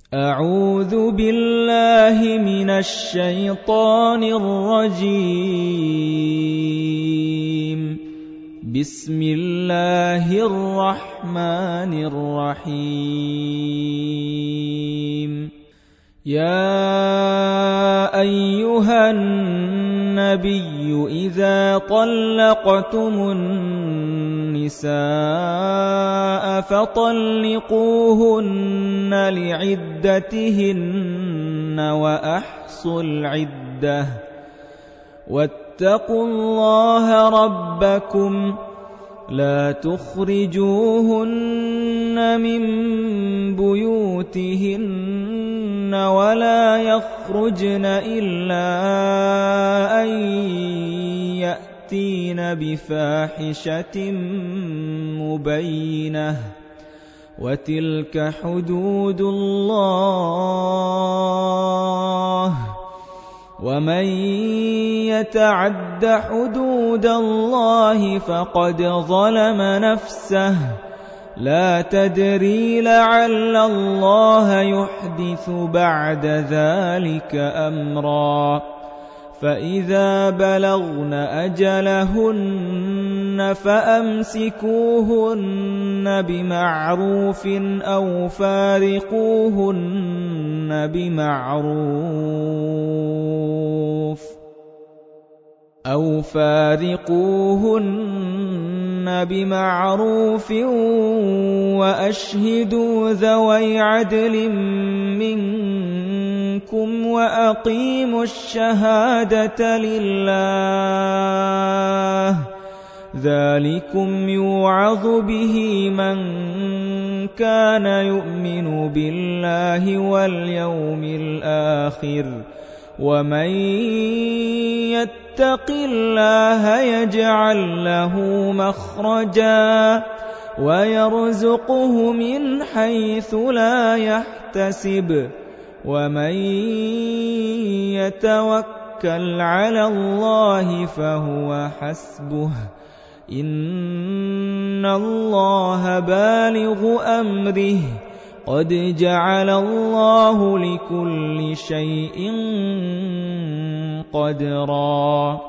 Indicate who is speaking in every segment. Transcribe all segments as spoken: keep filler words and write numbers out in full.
Speaker 1: أعوذ بالله من الشيطان الرجيم. بسم الله الرحمن الرحيم. يا أيها النبي إذا طلقتم النساء فطلقوهن لعدتهن وأحصوا العدة واتقوا الله ربكم لا تخرجوهن من بيوتهن ولا يخرجن إلا أن يأتين بفاحشة مبينة وتلك حدود الله ومن يتعد حدود الله فقد ظلم نفسه لا تدري لعل الله يحدث بعد ذلك أمرا فإذا بلغن أجلهن فأمسكوهن بمعروف أو فارقوهن بمعروف أو فارقوهن بمعروف وأشهدوا ذوي عدل منكم وأقيموا الشهادة لله ذلكم يوعظ به من كان يؤمن بالله واليوم الآخر ومن يتق الله يجعل له مخرجا ويرزقه من حيث لا يحتسب ومن يتوكل على الله فهو حسبه إن الله بالغ أمره قد جعل الله لكل شيء قدرا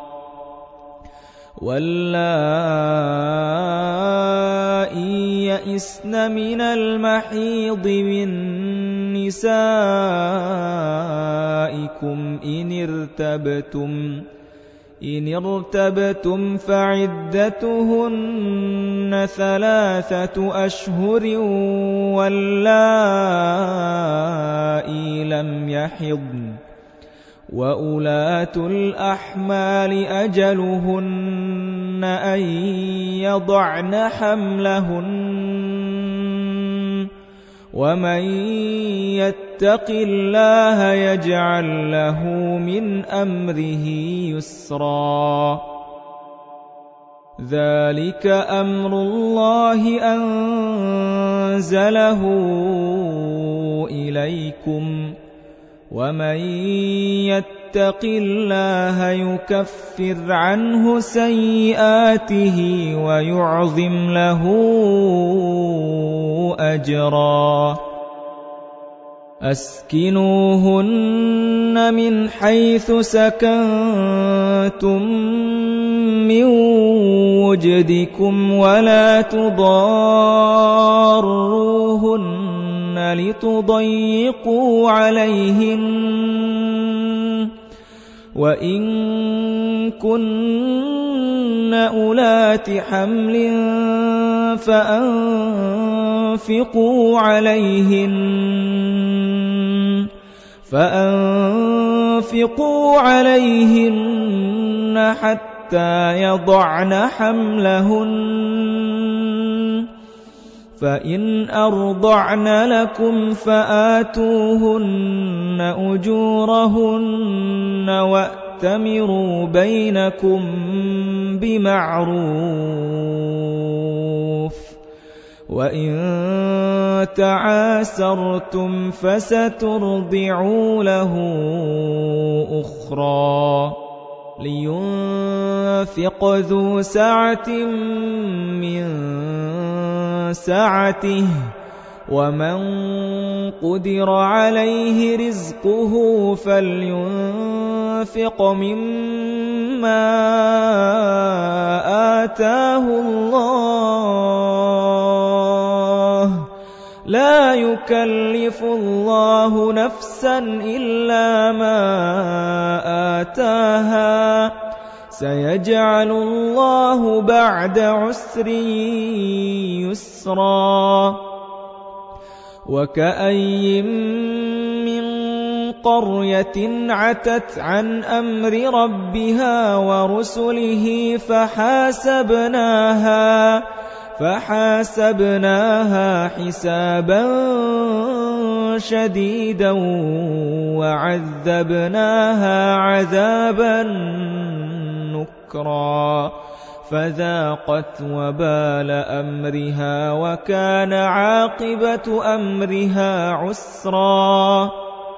Speaker 1: واللائي يئسن من المحيض من نسائكم إن ارتبتم إن ارتبتم فعدتهن ثلاثة أشهر واللائي لم يحضن وأولاة الأحمال أجلهن أن يضعن حملهن ومن يتق الله يجعل له من أمره يسرا ذلك أمر الله أنزله إليكم ومن يتق الله يكفر عنه سيئاته ويعظم له أجرا أسكنوهن من حيث سكنتم من وجدكم ولا تضاروهن لتضيقوا عليهن وإن كن أولات حمل فأنفقوا عليهن فأنفقوا عليهن حتى يضعن حملهن فإن أرضعن لكم فآتوهن أجورهن وأتمروا بينكم بمعروف وإن تعاسرتم فسترضع له أخرى لينفق ذو سعة من سعته ومن قدر عليه رزقه فلينفق مما آتاه الله لا يكلف الله نفسا إلا ما آتاها سيجعل الله بعد عسر يسرا وكأي من قرية عتت عن أمر ربها ورسله فحاسبناها فحاسبناها حسابا شديدا وعذبناها عذابا نكرا فذاقت وبال أمرها وكان عاقبة أمرها عسرا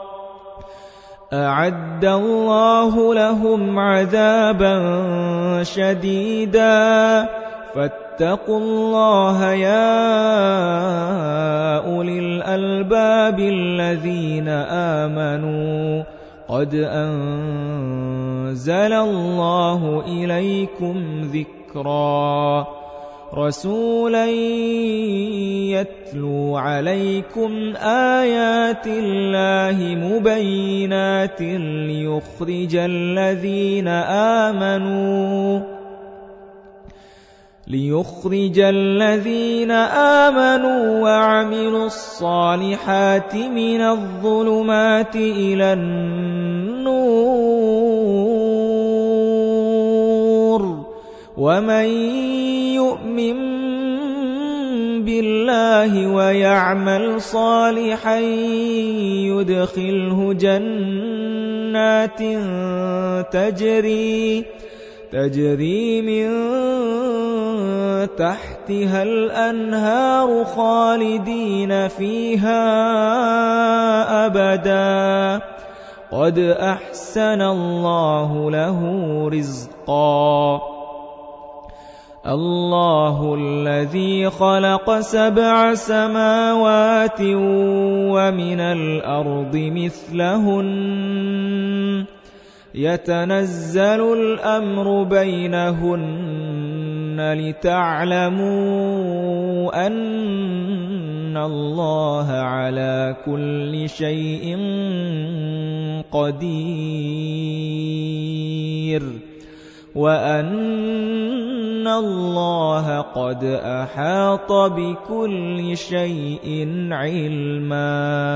Speaker 1: أعد الله لهم عذابا شديدا فاتقوا الله يا أولي الألباب الذين آمنوا قد أنزل الله إليكم ذكرا رسولا يتلو عليكم آيات الله مبينات ليخرج الذين آمنوا ليخرج الذين آمنوا وعملوا الصالحات من الظلمات إلى النور ومن يؤمن بالله ويعمل صالحا يدخله جنات تجري تجري من تحتها الأنهار خالدين فيها أبدا قد أحسن الله له رزقا الله الذي خلق سبع سماوات ومن الأرض مثلهن يتنزل الأمر بينهن لتعلموا أن الله على كل شيء قدير وأن الله قد أحاط بكل شيء علما